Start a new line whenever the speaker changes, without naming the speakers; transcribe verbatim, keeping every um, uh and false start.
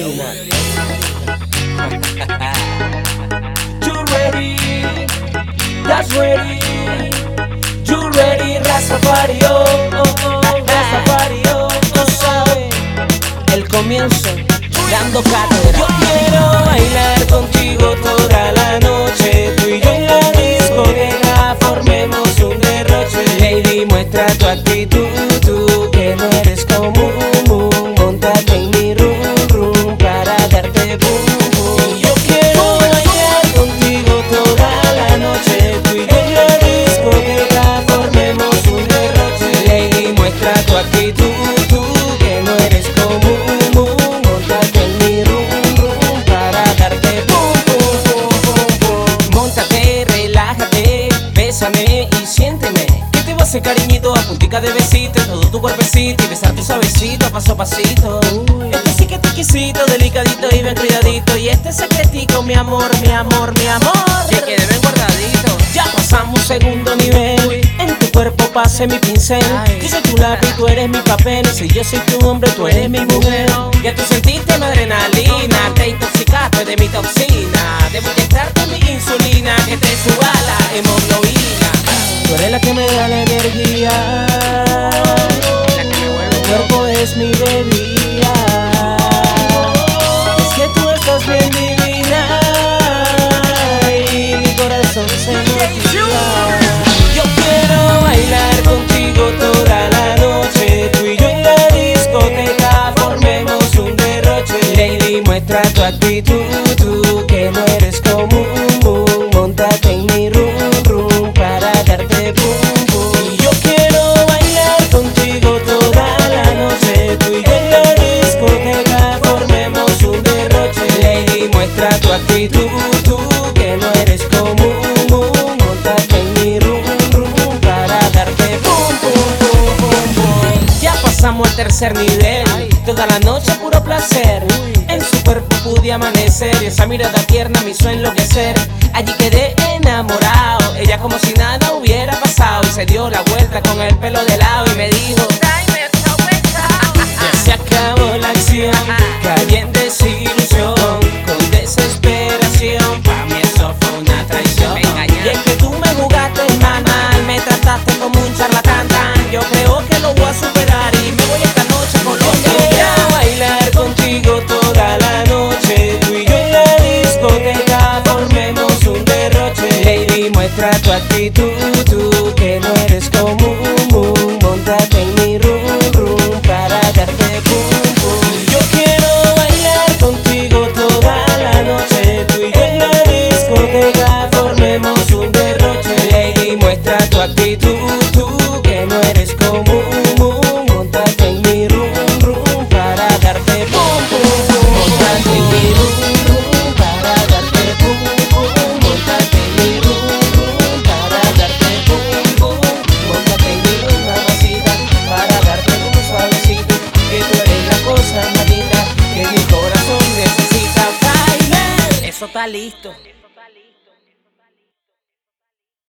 original. You ready? That's ready. You ready, Rastafari, oh, oh, oh, Rastafari, oh, tú sabes. El comienzo, dando cátedra. Yo quiero bailar contigo toda la noche. Tú y yo en la discoteca formemos un derroche. Lady, muestra tu actitud, tú que no eres común. Móntate en mi rum rum para darte boom boom. Y yo quiero bailar contigo toda la noche. Tú y yo en la discoteca formemos un derroche. Lady, muestra tu actitud, tú que no eres común. Móntate en mi rum rum para darte boom boom boom boom boom. Móntate, relájate, bésame y siénteme. Que te voy a hacer cariñito a puntica de besito en todo tu cuerpecito y besarte suavecito, paso a pasito. Este sí que te exquisito, delicadito y bien cuidadito. Y este secretico, mi amor, mi amor, mi amor, que quede bien guardadito. Ya pasamos segundo nivel. En tu cuerpo pase mi pincel. Yo soy tu lápiz, tú eres mi papel. Si yo soy tu hombre, tú eres mi mujer. Ya tú sentiste mi adrenalina, te intoxicaste de mi toxina. Debo inyectarte mi insulina, que te suba la hemoglobina. Tú eres la que me da la energía. Tu cuerpo es mi bebida. Es que tú estás bien divina y mi corazón se motiva. Yo quiero bailar contigo toda la noche. Tú y yo en la discoteca formemos un derroche. Lady, muestra tu actitud, tú que no eres común. Móntate en mi rum rum para darte boom boom. Y yo quiero bailar contigo toda la noche. Tú y yo en la discoteca formemos un derroche. Lady, muestra tu actitud, tú que no eres común. Móntate en mi rum rum para darte boom boom boom boom boom. Ya pasamos al tercer nivel. Toda la noche puro placer. En su cuerpo pude amanecer y esa mirada tierna me hizo enloquecer. Allí quedé enamorado, ella como si nada hubiera pasado. Y se dio la vuelta con el pelo de lado y me dijo: tráeme esta vuelta. Ya se acabó la acción, caí en desilusión, con desesperación. Pa' mí eso fue una traición. Y es que tú me jugaste mal, me trataste como un charlatán. Yo creo que lo voy a superar y me voy esta noche con los que voy a bailar contigo toda la noche. Tú y yo en la discoteca formemos un derroche. Lady, muestra tu actitud, tú que no eres común. Móntate en mi rum rum para darte boom boom. Yo quiero bailar contigo toda la noche. Tú y yo en la discoteca formemos un derroche. Lady, muestra tu actitud, tú que no eres común. Móntate en mi rum rum para darte boom boom. Móntate en mi rum rum para darte boom boom. Móntate en mi rum rum para darte boom boom. Móntate en mi rum, mamacita, para darte un suavecito. Que tú eres la cosa más linda que mi corazón necesita. Baile, eso está listo.